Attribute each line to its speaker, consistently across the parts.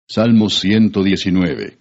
Speaker 1: Salmo 119.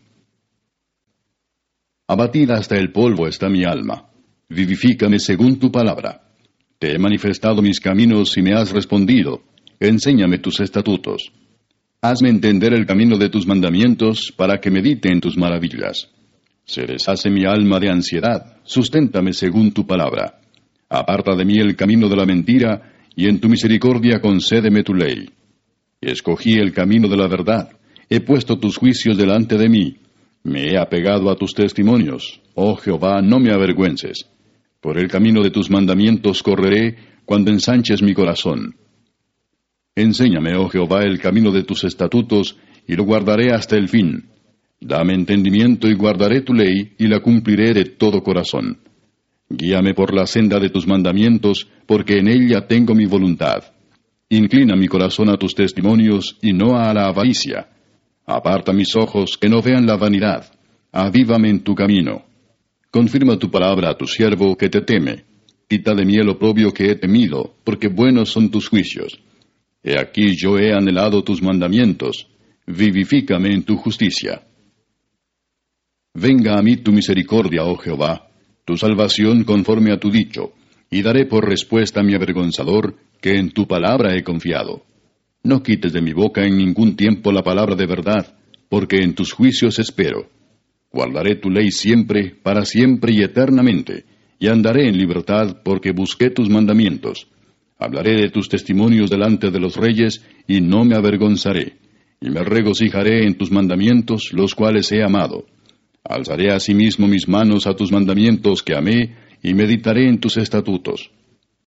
Speaker 1: Abatida hasta el polvo está mi alma. Vivifícame según tu palabra. Te he manifestado mis caminos y me has respondido. Enséñame tus estatutos. Hazme entender el camino de tus mandamientos para que medite en tus maravillas. Se deshace mi alma de ansiedad. Susténtame según tu palabra. Aparta de mí el camino de la mentira y en tu misericordia concédeme tu ley. Escogí el camino de la verdad. He puesto tus juicios delante de mí. Me he apegado a tus testimonios. Oh Jehová, no me avergüences. Por el camino de tus mandamientos correré cuando ensanches mi corazón. Enséñame, oh Jehová, el camino de tus estatutos, y lo guardaré hasta el fin. Dame entendimiento y guardaré tu ley, y la cumpliré de todo corazón. Guíame por la senda de tus mandamientos, porque en ella tengo mi voluntad. Inclina mi corazón a tus testimonios, y no a la avaricia. Aparta mis ojos, que no vean la vanidad. Avívame en tu camino. Confirma tu palabra a tu siervo, que te teme. Quita de mí el oprobio que he temido, porque buenos son tus juicios. He aquí yo he anhelado tus mandamientos. Vivifícame en tu justicia. Venga a mí tu misericordia, oh Jehová, tu salvación conforme a tu dicho, y daré por respuesta a mi avergonzador, que en tu palabra he confiado. No quites de mi boca en ningún tiempo la palabra de verdad, porque en tus juicios espero. Guardaré tu ley siempre, para siempre y eternamente, y andaré en libertad, porque busqué tus mandamientos. Hablaré de tus testimonios delante de los reyes, y no me avergonzaré, y me regocijaré en tus mandamientos, los cuales he amado. Alzaré asimismo mis manos a tus mandamientos que amé, y meditaré en tus estatutos.